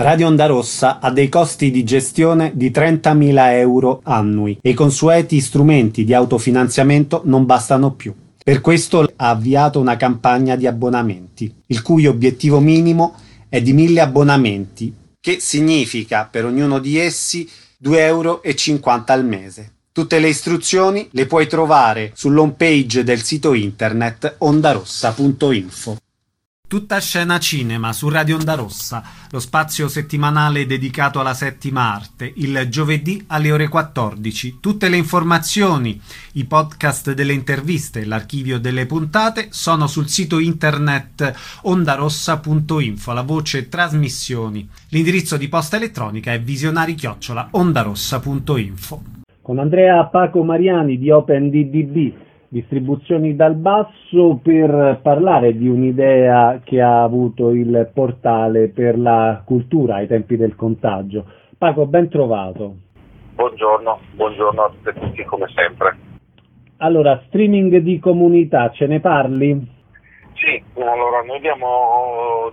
Radio Onda Rossa ha dei costi di gestione di 30.000 euro annui e i consueti strumenti di autofinanziamento non bastano più. Per questo ha avviato una campagna di abbonamenti, il cui obiettivo minimo è di 1.000 abbonamenti, che significa per ognuno di essi 2,50 euro al mese. Tutte le istruzioni le puoi trovare sull'home page del sito internet ondarossa.info. Tutta scena cinema su Radio Onda Rossa, lo spazio settimanale dedicato alla settima arte, il giovedì alle ore 14. Tutte le informazioni, i podcast delle interviste, l'archivio delle puntate sono sul sito internet ondarossa.info, la voce trasmissioni. L'indirizzo di posta elettronica è visionari@ondarossa.info. Con Andrea Paco Mariani di OpenDDB, Distribuzioni dal Basso, per parlare di un'idea che ha avuto il portale per la cultura ai tempi del contagio. Paco, ben trovato. Buongiorno a tutti e tutti come sempre. Allora, streaming di comunità, ce ne parli? Sì, allora noi abbiamo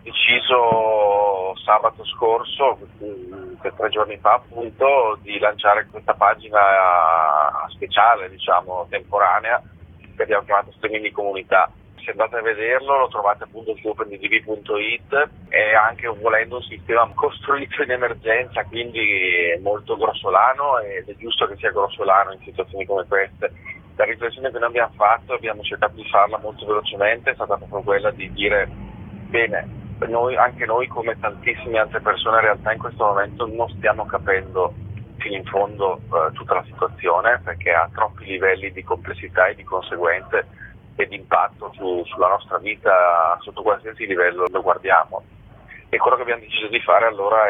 deciso sabato scorso, 3 giorni fa appunto, di lanciare questa pagina speciale, diciamo, temporanea, che abbiamo chiamato Streaming di Comunità. Se andate a vederlo lo trovate appunto su openddb.it, è anche volendo un sistema costruito in emergenza, quindi molto grossolano, ed è giusto che sia grossolano in situazioni come queste. La riflessione che noi abbiamo fatto, abbiamo cercato di farla molto velocemente, è stata proprio quella di dire bene, anche noi come tantissime altre persone in realtà in questo momento non stiamo capendo fino in fondo tutta la situazione, perché ha troppi livelli di complessità e di conseguenze e di impatto sulla nostra vita sotto qualsiasi livello lo guardiamo. E quello che abbiamo deciso di fare allora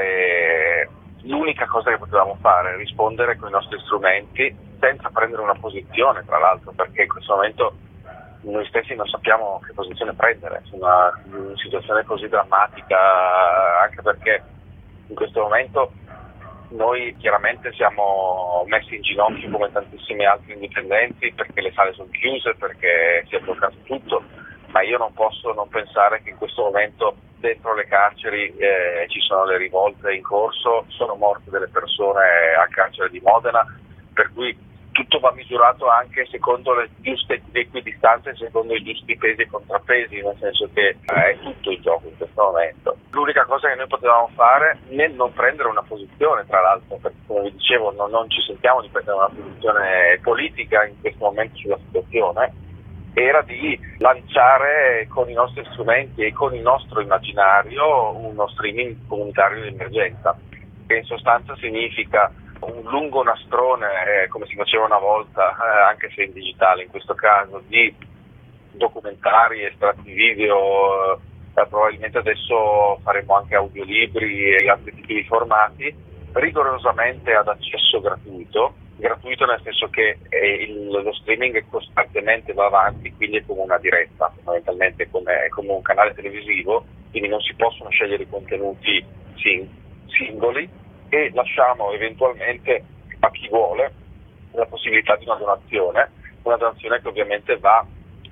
è l'unica cosa che potevamo fare, rispondere con i nostri strumenti senza prendere una posizione, tra l'altro, perché in questo momento noi stessi non sappiamo che posizione prendere su una situazione così drammatica, anche perché in questo momento noi chiaramente siamo messi in ginocchio come tantissimi altri indipendenti, perché le sale sono chiuse, perché si è bloccato tutto, ma io non posso non pensare che in questo momento dentro le carceri ci sono le rivolte in corso, sono morte delle persone al carcere di Modena, per cui tutto va misurato anche secondo le giuste equidistanze, secondo i giusti pesi e contrappesi, nel senso che è tutto in gioco in questo momento. L'unica cosa che noi potevamo fare, nel non prendere una posizione, tra l'altro, perché come vi dicevo non ci sentiamo di prendere una posizione politica in questo momento sulla situazione, era di lanciare con i nostri strumenti e con il nostro immaginario uno streaming comunitario di emergenza, che in sostanza significa un lungo nastrone, come si faceva una volta, anche se in digitale in questo caso, di documentari, estratti video, probabilmente adesso faremo anche audiolibri e altri tipi di formati, rigorosamente ad accesso gratuito nel senso che lo streaming costantemente va avanti, quindi è come una diretta, fondamentalmente come un canale televisivo, quindi non si possono scegliere i contenuti singoli, e lasciamo eventualmente a chi vuole la possibilità di una donazione che ovviamente va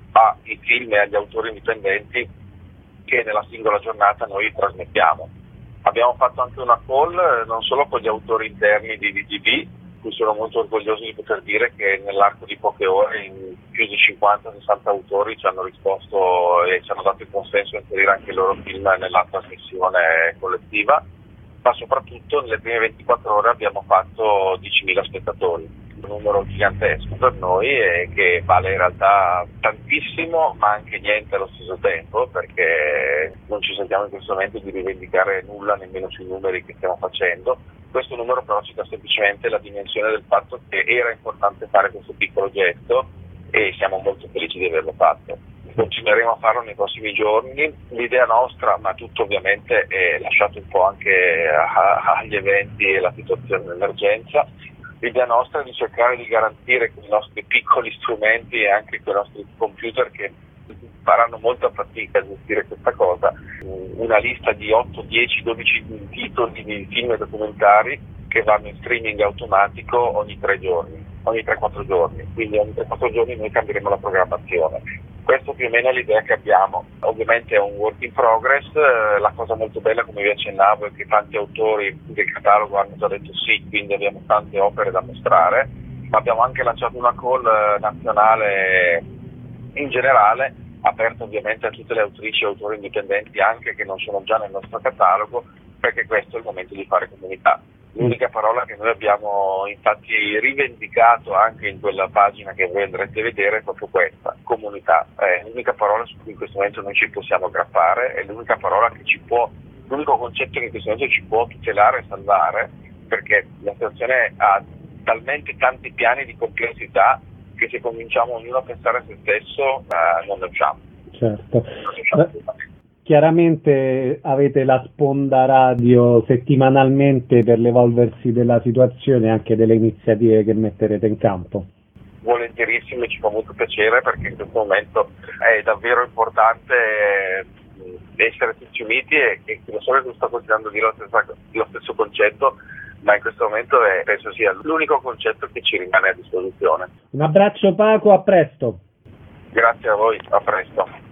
ai film e agli autori indipendenti che nella singola giornata noi trasmettiamo. Abbiamo fatto anche una call non solo con gli autori interni di DDB, cui sono molto orgoglioso di poter dire che nell'arco di poche ore più di 50-60 autori ci hanno risposto e ci hanno dato il consenso a inserire anche il loro film nella trasmissione collettiva, ma soprattutto nelle prime 24 ore abbiamo fatto 10.000 spettatori, un numero gigantesco per noi e che vale in realtà tantissimo ma anche niente allo stesso tempo, perché non ci sentiamo in questo momento di rivendicare nulla nemmeno sui numeri che stiamo facendo. Questo numero però ci dà semplicemente la dimensione del fatto che era importante fare questo piccolo gesto e siamo molto felici di averlo fatto. Continueremo a farlo nei prossimi giorni. L'idea nostra, ma tutto ovviamente è lasciato un po' anche agli eventi e alla situazione d'emergenza, l'idea nostra è di cercare di garantire con i nostri piccoli strumenti e anche con i nostri computer, che faranno molta fatica a gestire questa cosa, una lista di 8, 10, 12 titoli di film e documentari che vanno in streaming automatico ogni 3 giorni. ogni 3-4 giorni, quindi ogni 3-4 giorni noi cambieremo la programmazione. Questo più o meno è l'idea che abbiamo. Ovviamente è un work in progress, la cosa molto bella, come vi accennavo, è che tanti autori del catalogo hanno già detto sì, quindi abbiamo tante opere da mostrare, ma abbiamo anche lanciato una call nazionale in generale, aperta ovviamente a tutte le autrici e autori indipendenti anche che non sono già nel nostro catalogo, perché questo è il momento di fare comunità. L'unica parola che noi abbiamo infatti rivendicato anche in quella pagina che voi andrete a vedere è proprio questa, comunità. È l'unica parola su cui in questo momento noi ci possiamo aggrappare, è l'unica parola che l'unico concetto che in questo momento ci può tutelare e salvare, perché la situazione ha talmente tanti piani di complessità che se cominciamo ognuno a pensare a se stesso non ne usciamo. Certo. Chiaramente avete la sponda radio settimanalmente per l'evolversi della situazione e anche delle iniziative che metterete in campo. Volentierissimo, ci fa molto piacere perché in questo momento è davvero importante essere tutti uniti e lo so che sto continuando a dire lo stesso concetto, ma in questo momento penso sia l'unico concetto che ci rimane a disposizione. Un abbraccio Paco, a presto. Grazie a voi, a presto.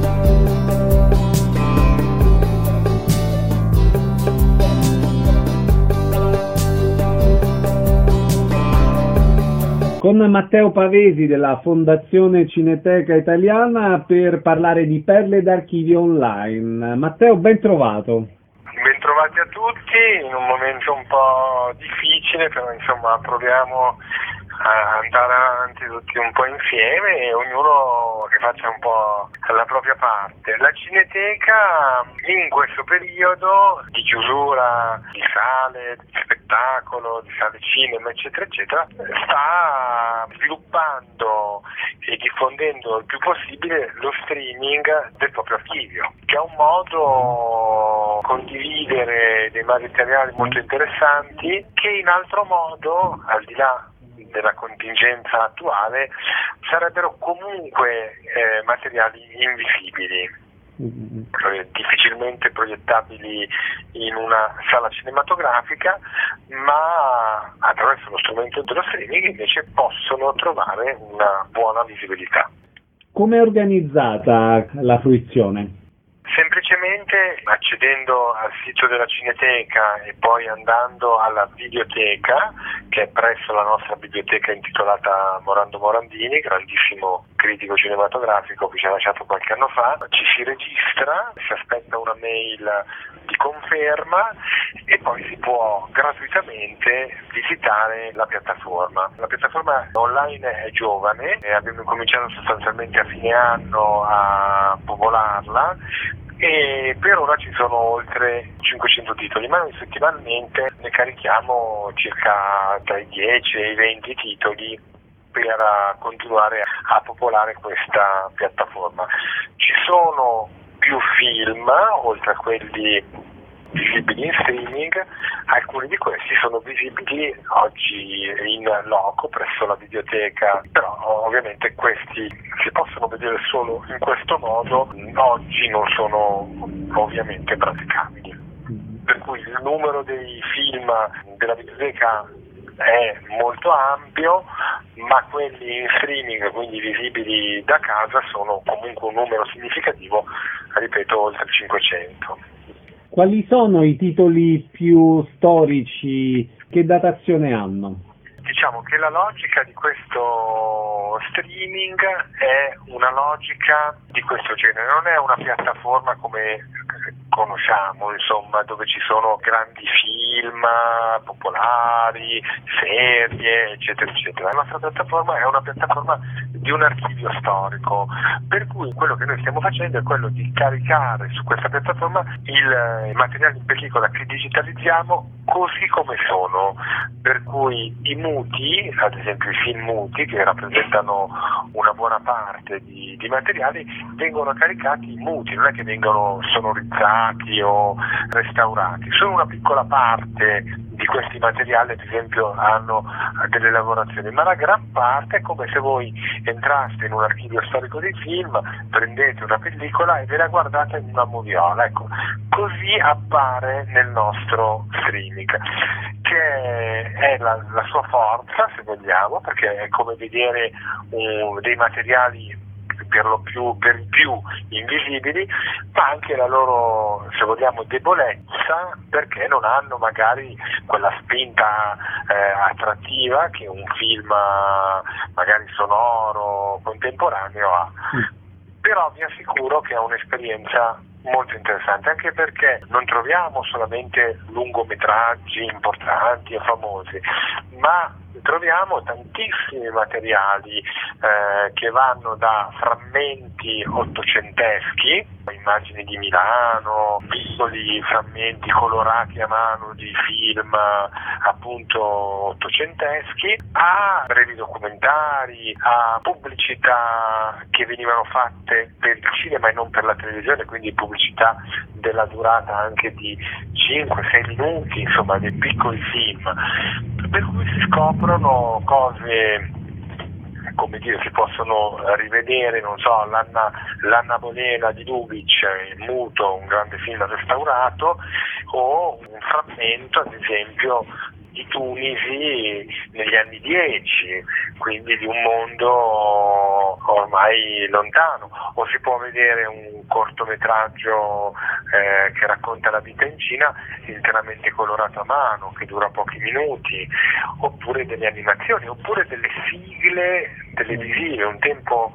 Con Matteo Pavesi della Fondazione Cineteca Italiana per parlare di perle d'archivio online. Matteo, ben trovato. Bentrovati a tutti, in un momento un po' difficile, però insomma proviamo a andare avanti tutti un po' insieme e ognuno che faccia un po' la propria parte. La Cineteca in questo periodo di chiusura di sale, di spettacolo, di sale cinema, eccetera, eccetera, sta sviluppando e diffondendo il più possibile lo streaming del proprio archivio, che è un modo condividere dei materiali molto interessanti che in altro modo, al di là della contingenza attuale, sarebbero comunque materiali invisibili, difficilmente proiettabili in una sala cinematografica, ma attraverso lo strumento dello streaming invece possono trovare una buona visibilità. Come è organizzata la fruizione? Semplicemente accedendo al sito della Cineteca e poi andando alla videoteca, che è presso la nostra biblioteca intitolata Morando Morandini, grandissimo critico cinematografico che ci ha lasciato qualche anno fa, ci si registra, si aspetta una mail di conferma e poi si può gratuitamente visitare la piattaforma. La piattaforma online è giovane e abbiamo cominciato sostanzialmente a fine anno a popolarla e per ora ci sono oltre 500 titoli, ma noi settimanalmente ne carichiamo circa tra i 10 e i 20 titoli per continuare a popolare questa piattaforma. Ci sono più film, oltre a quelli visibili in streaming, alcuni di questi sono visibili oggi in loco presso la videoteca, però ovviamente questi si possono vedere solo in questo modo, oggi non sono ovviamente praticabili. Per cui il numero dei film della videoteca è molto ampio, ma quelli in streaming, quindi visibili da casa, sono comunque un numero significativo, ripeto, oltre 500. Quali sono i titoli più storici? Che datazione hanno? Diciamo che la logica di questo streaming è una logica di questo genere, non è una piattaforma come conosciamo, insomma, dove ci sono grandi film popolari, serie, eccetera, eccetera. La nostra piattaforma è una piattaforma di un archivio storico, per cui quello che noi stiamo facendo è quello di caricare su questa piattaforma il materiale in pellicola che digitalizziamo così come sono, per cui i muti, ad esempio i film muti che rappresentano una buona parte di materiali, vengono caricati muti, non è che vengono sonorizzati attrezzati o restaurati. Solo una piccola parte di questi materiali, ad esempio, hanno delle lavorazioni, ma la gran parte è come se voi entraste in un archivio storico dei film, prendete una pellicola e ve la guardate in una moviola. Ecco, così appare nel nostro streaming, che è la sua forza, se vogliamo, perché è come vedere dei materiali per i più invisibili, ma anche la loro, se vogliamo, debolezza, perché non hanno magari quella spinta attrattiva che un film magari sonoro contemporaneo ha. Però vi assicuro che è un'esperienza molto interessante, anche perché non troviamo solamente lungometraggi importanti e famosi, ma troviamo tantissimi materiali che vanno da frammenti ottocenteschi, immagini di Milano, piccoli frammenti colorati a mano di film appunto ottocenteschi, a brevi documentari, a pubblicità che venivano fatte per il cinema e non per la televisione, quindi pubblicità della durata anche di 5-6 minuti, insomma dei piccoli film, per cui si scoprono cose, come dire, si possono rivedere, non so, l'Anna Bolena di Lubitsch in muto, un grande film restaurato, o un frammento, ad esempio, di Tunisi negli anni 10, quindi di un mondo ormai lontano, o si può vedere un cortometraggio che racconta la vita in Cina interamente colorato a mano, che dura pochi minuti, oppure delle animazioni, oppure delle sigle televisive. Un tempo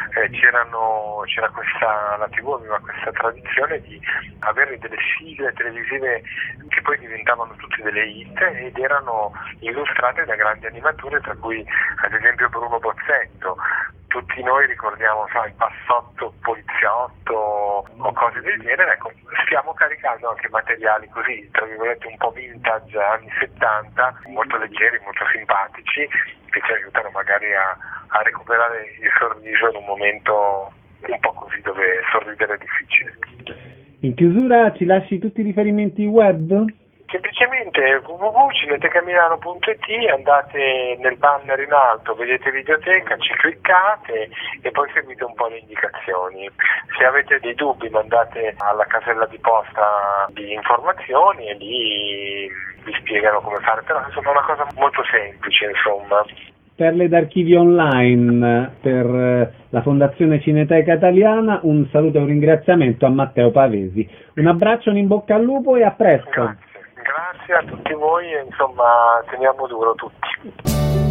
c'era questa, la TV aveva questa tradizione di avere delle sigle televisive che poi diventavano tutte delle hit ed erano illustrate da grandi animatori, tra cui ad esempio Bruno Bozzetto. Tutti noi ricordiamo, il Passotto Poliziotto o cose del genere. Ecco, stiamo caricando anche materiali così, tra virgolette, un po' vintage, anni 70, molto leggeri, molto simpatici, che ci aiutano magari a recuperare il sorriso in un momento un po' così dove sorridere è difficile. In chiusura ci lasci tutti i riferimenti web? Semplicemente www.cinetecamilano.it, andate nel banner in alto, vedete videoteca, ci cliccate e poi seguite un po' le indicazioni. Se avete dei dubbi mandate alla casella di posta di informazioni e lì vi spiegano come fare, però insomma è una cosa molto semplice, insomma. Perle d'archivio online per la Fondazione Cineteca Italiana, un saluto e un ringraziamento a Matteo Pavesi. Un abbraccio, un in bocca al lupo e a presto. Grazie a tutti voi e insomma teniamo duro tutti.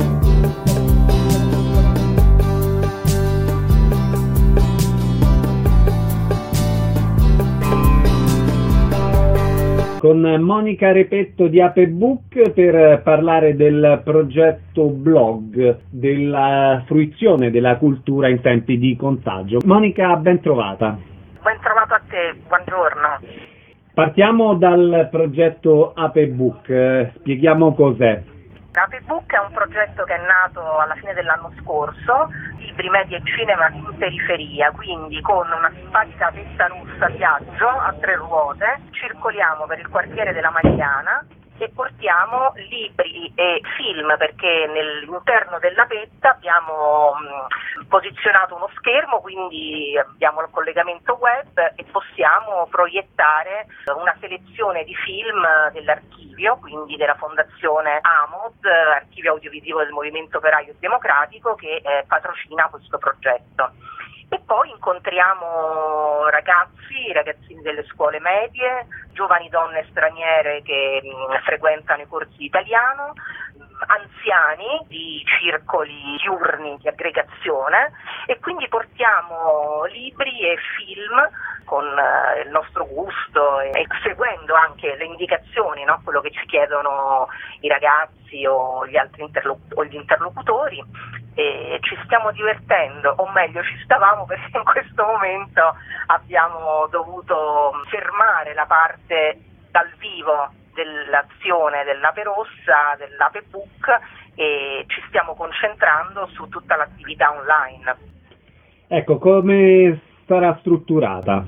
Con Monica Repetto di Apebook per parlare del progetto blog, della fruizione della cultura in tempi di contagio. Monica, ben trovata. Ben trovato a te, buongiorno. Partiamo dal progetto Apebook, spieghiamo cos'è. Apebook è un progetto che è nato alla fine dell'anno scorso, libri, media e cinema in periferia, quindi con una simpatica vetta russa viaggio a 3 ruote, circoliamo per il quartiere della Mariana e portiamo libri e film, perché nell'interno della vetta abbiamo posizionato uno schermo, quindi abbiamo il collegamento web e possiamo proiettare una selezione di film dell'archivio, quindi della Fondazione AMOD, Archivio Audiovisivo del Movimento Operaio Democratico, che patrocina questo progetto. E poi incontriamo ragazzini delle scuole medie, giovani donne straniere che frequentano i corsi di italiano, anziani di circoli diurni di aggregazione, e quindi portiamo libri e film con il nostro gusto e seguendo anche le indicazioni, no? Quello che ci chiedono i ragazzi o gli altri gli interlocutori, e ci stiamo divertendo, o meglio ci stavamo, perché in questo momento abbiamo dovuto fermare la parte dal vivo dell'azione dell'Ape Rossa, dell'Apebook, e ci stiamo concentrando su tutta l'attività online. Ecco, come sarà strutturata?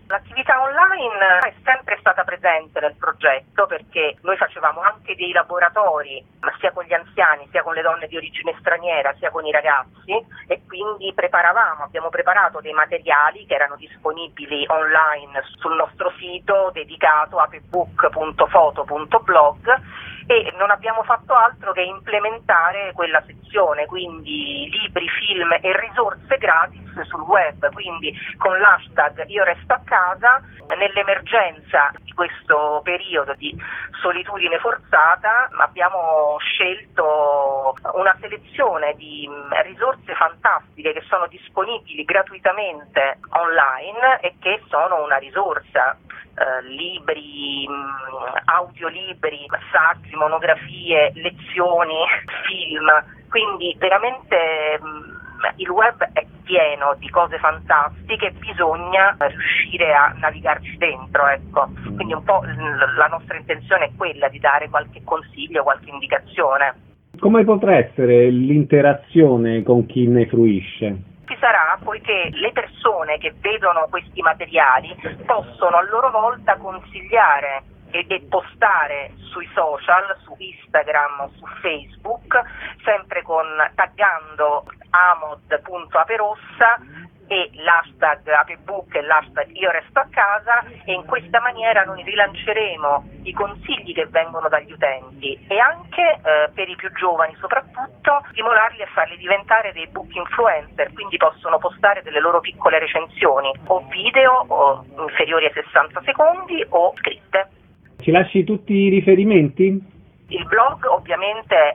L'attività online è sempre stata presente nel progetto perché noi facevamo anche dei laboratori sia con gli anziani, sia con le donne di origine straniera, sia con i ragazzi e quindi abbiamo preparato dei materiali che erano disponibili online sul nostro sito dedicato apebook.foto.blog e non abbiamo fatto altro che implementare quella sezione, quindi libri, film e risorse gratis sul web, quindi con l'hashtag Io Resto a Casa. Nell'emergenza di questo periodo di solitudine forzata abbiamo scelto una selezione di risorse fantastiche che sono disponibili gratuitamente online e che sono una risorsa. Libri, audiolibri, saggi, monografie, lezioni, film, quindi veramente il web è pieno di cose fantastiche, bisogna riuscire a navigarci dentro, ecco. Quindi un po' la nostra intenzione è quella di dare qualche consiglio, qualche indicazione. Come potrà essere l'interazione con chi ne fruisce? Ci sarà, poiché le persone che vedono questi materiali possono a loro volta consigliare e postare sui social, su Instagram o su Facebook, sempre taggando amod.aperossa e l'hashtag apebook e l'hashtag Io Resto a Casa, e in questa maniera noi rilanceremo i consigli che vengono dagli utenti e anche per i più giovani soprattutto stimolarli a farli diventare dei book influencer, quindi possono postare delle loro piccole recensioni o video o inferiori ai 60 secondi o scritte. Ci lasci tutti i riferimenti? Il blog ovviamente è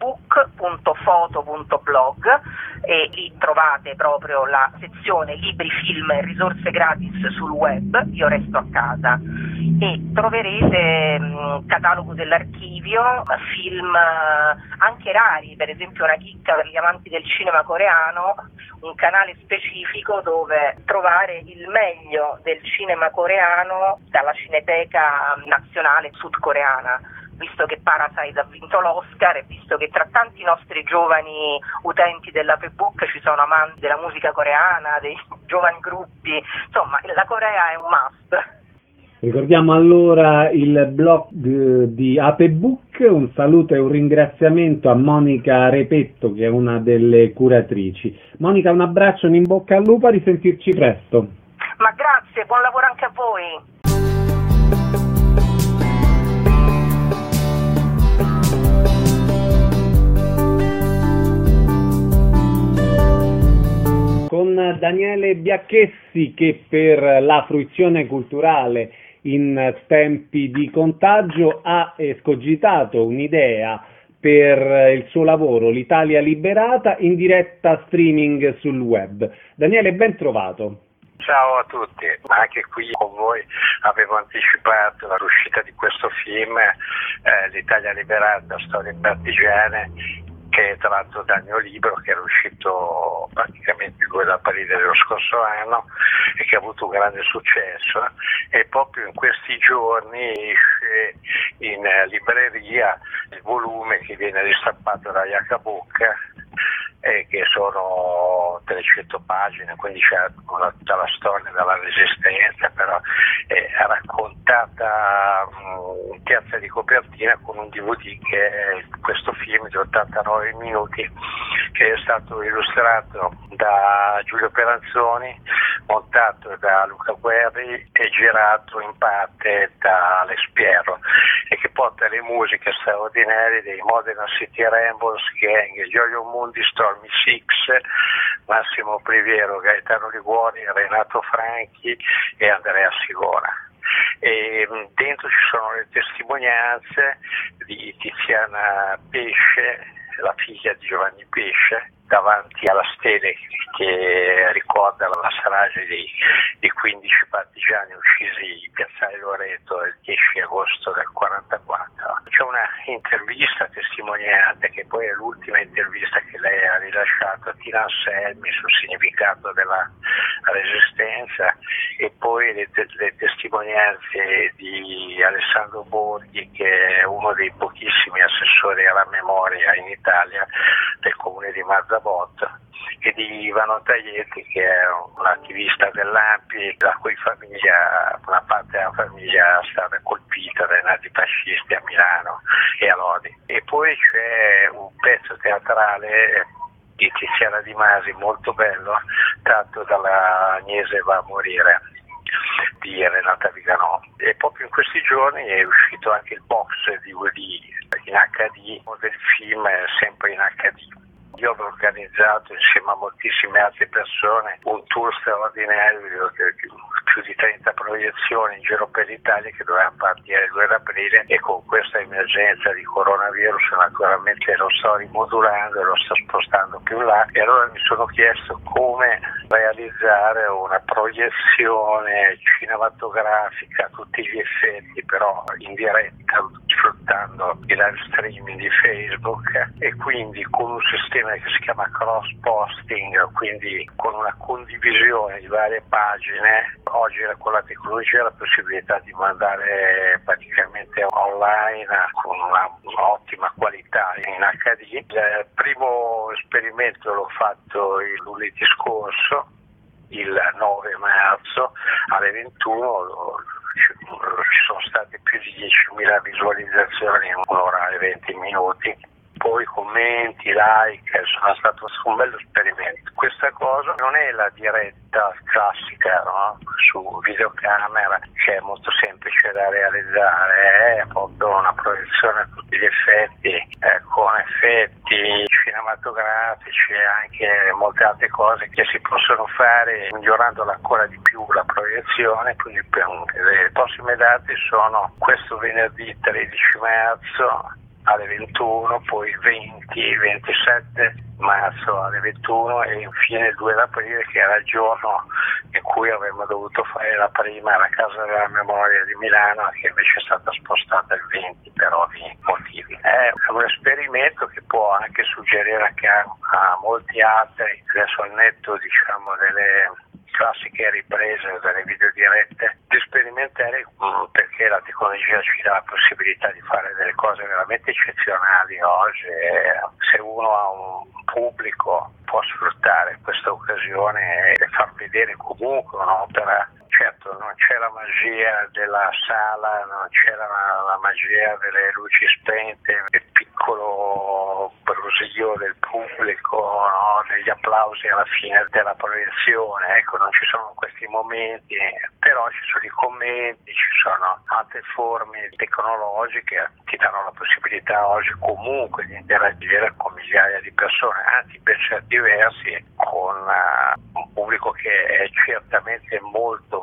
apebook.foto.blog e lì trovate proprio la sezione libri, film e risorse gratis sul web, Io Resto a Casa, e troverete catalogo dell'archivio, film anche rari, per esempio una chicca per gli amanti del cinema coreano, un canale specifico dove trovare il meglio del cinema coreano dalla Cineteca Nazionale sudcoreana, visto che Parasite ha vinto l'Oscar e visto che tra tanti nostri giovani utenti dell'apebook ci sono amanti della musica coreana, dei giovani gruppi, insomma la Corea è un must. Ricordiamo allora il blog di apebook, un saluto e un ringraziamento a Monica Repetto che è una delle curatrici. Monica, un abbraccio, un in bocca al lupo, a risentirci presto. Ma grazie, buon lavoro anche a voi. Con Daniele Biacchessi che per la fruizione culturale in tempi di contagio ha escogitato un'idea per il suo lavoro, l'Italia Liberata, in diretta streaming sul web. Daniele, ben trovato. Ciao a tutti, anche qui con voi avevo anticipato l'uscita di questo film, l'Italia Liberata, storie partigiane, che è tratto dal mio libro che era uscito praticamente il 2 aprile dello scorso anno e che ha avuto un grande successo, e proprio in questi giorni esce in libreria il volume che viene ristampato da Jacabocca, che sono 300 pagine, quindi c'è tutta la storia della Resistenza, però è raccontata in terza di copertina con un DVD che è questo film di 89 minuti che è stato illustrato da Giulio Peranzoni, montato da Luca Guerri e girato in parte da Alex Pierro, e che porta le musiche straordinarie dei Modena City Rambles Gang, Giorgio Mundi, Stormy Six, Massimo Priviero, Gaetano Liguori, Renato Franchi e Andrea Sigora. E dentro ci sono le testimonianze di Tiziana Pesce, la figlia di Giovanni Pesce, davanti alla stele che ricorda la strage dei 15 partigiani uccisi in piazzale Loreto il 10 agosto del 1944. C'è una intervista testimoniante che poi è l'ultima intervista che lei ha rilasciato a Tina Anselmi sul significato della Resistenza, e poi le testimonianze di Alessandro Borghi, che è uno dei pochissimi assessori alla memoria in Italia del comune di Marzabot, e di Ivano Taietti, che è un attivista dell'ANPI, la cui famiglia, una parte della famiglia è stata colpita dai nazifascisti a Milano e a Lodi. E poi c'è un pezzo teatrale di Tiziana Di Masi molto bello, tratto dalla Agnese va a morire di Renata Viganò. E proprio in questi giorni è uscito anche il box DVD in HD del film, sempre in HD. Io ho organizzato insieme a moltissime altre persone un tour straordinario di più di 30 proiezioni in giro per l'Italia che doveva partire il 2 aprile, e con questa emergenza di coronavirus naturalmente lo sto rimodulando e lo sto spostando più in là, e allora mi sono chiesto come realizzare una proiezione cinematografica a tutti gli effetti, però in diretta, sfruttando il live streaming di Facebook, e quindi con un sistema che si chiama cross posting, quindi con una condivisione di varie pagine. Oggi con la tecnologia la possibilità di mandare praticamente online con un'ottima qualità in HD. Il primo esperimento l'ho fatto il lunedì scorso, il 9 marzo alle 21, ci sono state più di 10.000 visualizzazioni in un'ora e 20 minuti. Poi commenti, like, sono stato un bello esperimento. Questa cosa non è la diretta classica, no? Su videocamera, che è molto semplice da realizzare, è proprio una proiezione a tutti gli effetti, con effetti cinematografici e anche molte altre cose che si possono fare migliorandola ancora di più la proiezione. Quindi le prossime date sono questo venerdì 13 marzo alle 21, poi 20, 27 marzo alle 21 e infine il 2 aprile, che era il giorno in cui avremmo dovuto fare la prima alla Casa della Memoria di Milano, che invece è stata spostata il 20 per ovvi motivi. È un esperimento che può anche suggerire anche a molti altri, adesso al netto diciamo delle classiche riprese delle videodirette, di sperimentare, perché la tecnologia ci dà la possibilità di fare delle cose veramente eccezionali oggi, e se uno ha un pubblico può sfruttare questa occasione e far vedere comunque un'opera. Certo, non c'è la magia della sala, non c'è la magia delle luci spente, del piccolo brusio del pubblico, no? Degli applausi alla fine della proiezione. Ecco, non ci sono questi momenti, però ci sono i commenti, ci sono altre forme tecnologiche che ti danno la possibilità oggi comunque di interagire con migliaia di persone, anzi per certi versi con un pubblico che è certamente molto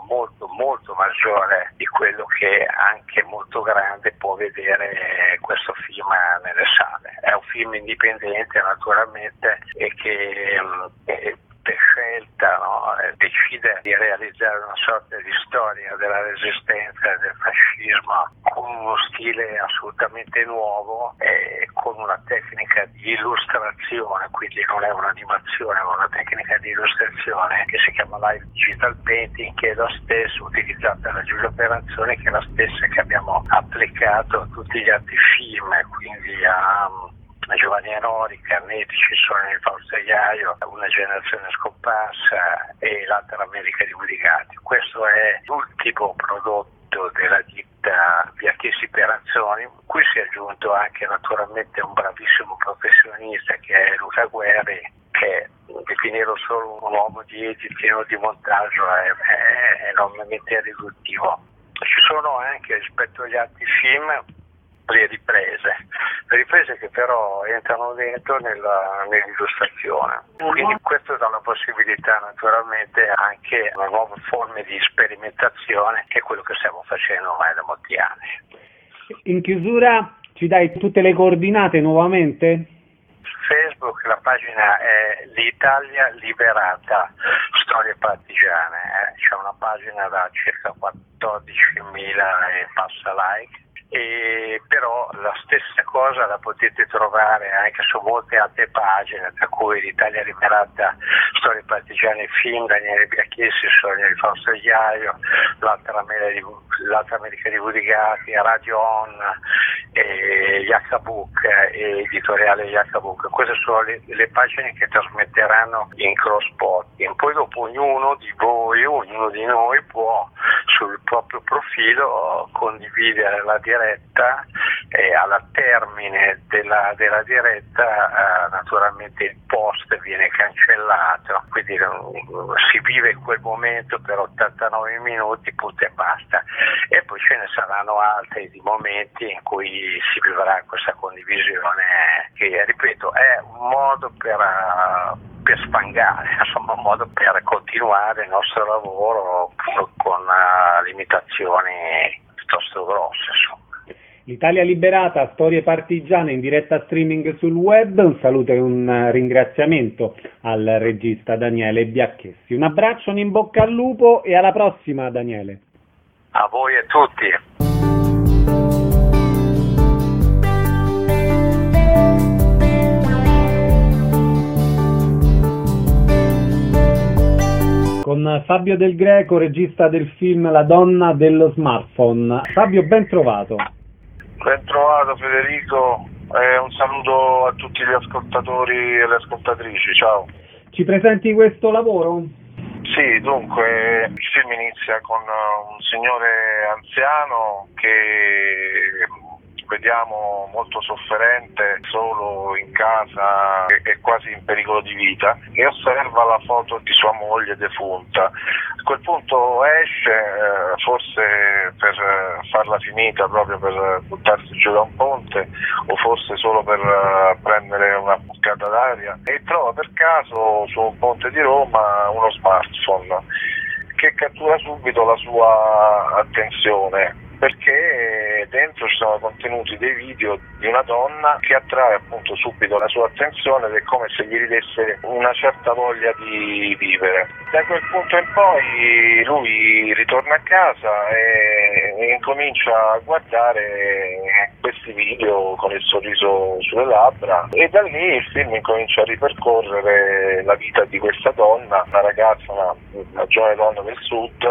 maggiore di quello che anche molto grande può vedere questo film nelle sale. È un film indipendente naturalmente, e che per scelta, no, decide di realizzare una sorta di storia della resistenza e del fascismo con uno stile assolutamente nuovo e con una tecnica di illustrazione, quindi non è un'animazione ma una tecnica di illustrazione che si chiama Live Digital Painting, che è la stessa utilizzata da Giulio Peranzoni, che è la stessa che abbiamo applicato a tutti gli altri film, quindi a Giovanni Enori, Carnefici, Sogno di Fausto Iaio, Una generazione scomparsa e l'altra America di Budigatti. Questo è l'ultimo prodotto della ditta Bianchessi Peranzoni, cui si è aggiunto anche naturalmente un bravissimo professionista che è Luca Guerri, che definirlo solo un uomo di edizione o di montaggio è enormemente riduttivo. Ci sono anche, rispetto agli altri film, le riprese che però entrano dentro nell'illustrazione. Quindi questo dà la possibilità naturalmente anche a nuove forme di sperimentazione, che è quello che stiamo facendo ormai da molti anni. In chiusura ci dai tutte le coordinate nuovamente? Su Facebook la pagina è L'Italia Liberata, Storie Partigiane. C'è una pagina da circa 14.000 e passa like. E però la stessa cosa la potete trovare anche su molte altre pagine, tra cui l'Italia Liberata, Storie Partigiane Film, Daniele Bianchessi, Sogno di Fausto Iaio, l'altra America di Budigatti, Radio On, e Yacabook, editoriale Yacabook. Queste sono le pagine che trasmetteranno in cross-potting. Poi dopo ognuno di voi, ognuno di noi può sul proprio profilo condividere la diretta e alla termine della diretta naturalmente il post viene cancellato, quindi si vive quel momento per 89 minuti, punto e basta. E poi ce ne saranno altri di momenti in cui si vivrà questa condivisione che, ripeto, è un modo per spangare, insomma un modo per continuare il nostro lavoro con limitazioni piuttosto grosse, insomma. L'Italia Liberata, storie partigiane in diretta streaming sul web. Un saluto e un ringraziamento al regista Daniele Biacchessi. Un abbraccio, un in bocca al lupo e alla prossima, Daniele. A voi e tutti. Con Fabio Del Greco, regista del film La donna dello smartphone. Fabio, ben trovato. Ben trovato Federico, un saluto a tutti gli ascoltatori e le ascoltatrici, ciao. Ci presenti questo lavoro? Sì, dunque il film inizia con un signore anziano che vediamo molto sofferente, solo in casa e quasi in pericolo di vita, e osserva la foto di sua moglie defunta. A quel punto esce, forse per farla finita, proprio per buttarsi giù da un ponte, o forse solo per prendere una boccata d'aria, e trova per caso su un ponte di Roma uno smartphone che cattura subito la sua attenzione, perché dentro ci sono contenuti dei video di una donna che attrae appunto subito la sua attenzione, ed è come se gli ridesse una certa voglia di vivere. Da quel punto in poi lui ritorna a casa e incomincia a guardare questi video con il sorriso sulle labbra, e da lì il film incomincia a ripercorrere la vita di questa donna, una ragazza, una giovane donna del sud,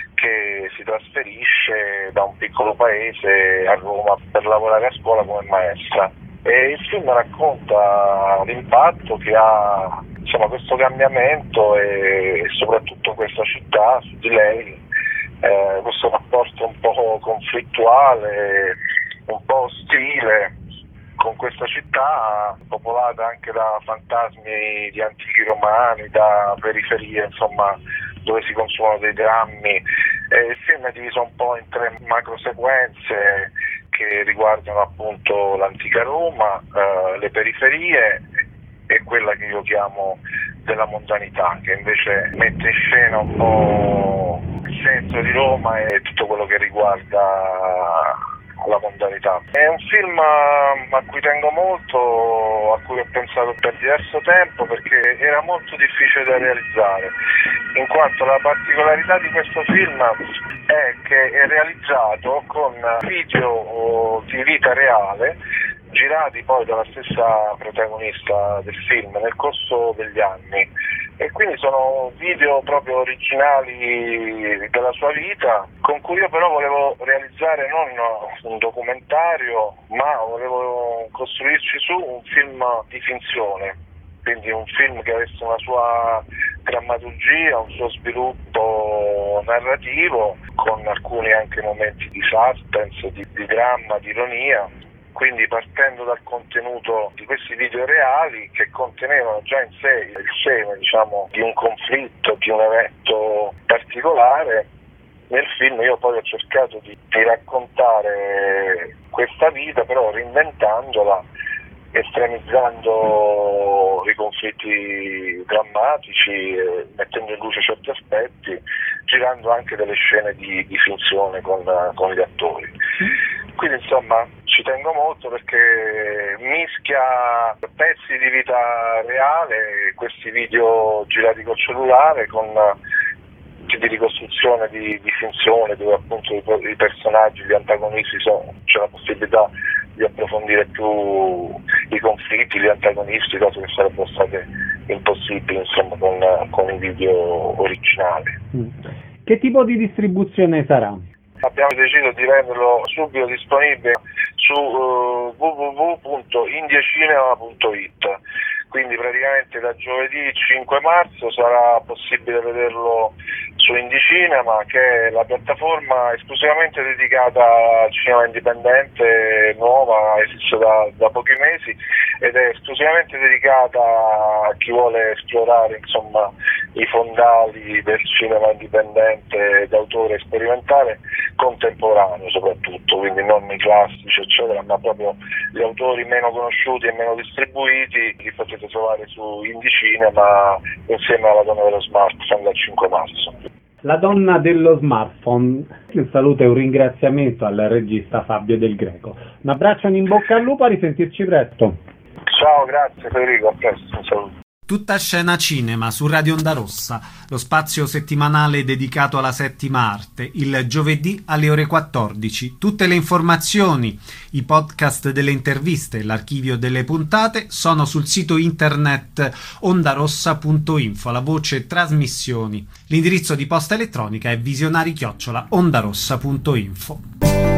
che si trasferisce da un piccolo paese a Roma per lavorare a scuola come maestra. E il film racconta l'impatto che ha, insomma, questo cambiamento e soprattutto questa città su di lei, questo rapporto un po' conflittuale, un po' ostile con questa città popolata anche da fantasmi di antichi romani, da periferie, insomma, dove si consumano dei drammi. Il film è diviso un po' in 3 macro sequenze che riguardano appunto l'antica Roma, le periferie e quella che io chiamo della mondanità, che invece mette in scena un po' il senso di Roma e tutto quello che riguarda la mondanità. È un film a cui tengo molto, a cui ho pensato per diverso tempo, perché era molto difficile da realizzare, in quanto la particolarità di questo film è che è realizzato con video di vita reale, girati poi dalla stessa protagonista del film nel corso degli anni, e quindi sono video proprio originali della sua vita, con cui io però volevo realizzare non un documentario, ma volevo costruirci su un film di finzione, quindi un film che avesse una sua drammaturgia, un suo sviluppo narrativo, con alcuni anche momenti di suspense, di dramma, di ironia. Quindi partendo dal contenuto di questi video reali, che contenevano già in sé il seme, diciamo, di un conflitto, di un evento particolare, nel film io poi ho cercato di raccontare questa vita, però reinventandola, estremizzando i conflitti drammatici, mettendo in luce certi aspetti, girando anche delle scene di finzione con gli attori. Quindi insomma ci tengo molto perché mischia pezzi di vita reale, questi video girati col cellulare, con di ricostruzione di finzione, dove appunto i personaggi, gli antagonisti, c'è la possibilità di approfondire più i conflitti, gli antagonisti, cose che sarebbero state impossibili insomma con i video originali. Che tipo di distribuzione sarà? Abbiamo deciso di renderlo subito disponibile su www.indiacinema.it. Quindi praticamente da giovedì 5 marzo sarà possibile vederlo su Indicinema, che è la piattaforma esclusivamente dedicata al cinema indipendente, nuova, esiste da pochi mesi, ed è esclusivamente dedicata a chi vuole esplorare insomma i fondali del cinema indipendente d'autore sperimentale contemporaneo soprattutto, quindi non i classici eccetera, ma proprio gli autori meno conosciuti e meno distribuiti li potete trovare su Indicinema insieme alla Donna dello Smartphone dal 5 marzo. La Donna dello Smartphone, un saluto e un ringraziamento al regista Fabio Del Greco. Un abbraccio e in bocca al lupo, a risentirci presto. Ciao, grazie Federico, a presto, un saluto. Tutta scena cinema su Radio Onda Rossa, lo spazio settimanale dedicato alla settima arte, il giovedì alle ore 14. Tutte le informazioni, i podcast delle interviste e l'archivio delle puntate sono sul sito internet ondarossa.info, la voce trasmissioni. L'indirizzo di posta elettronica è visionari@ondarossa.info.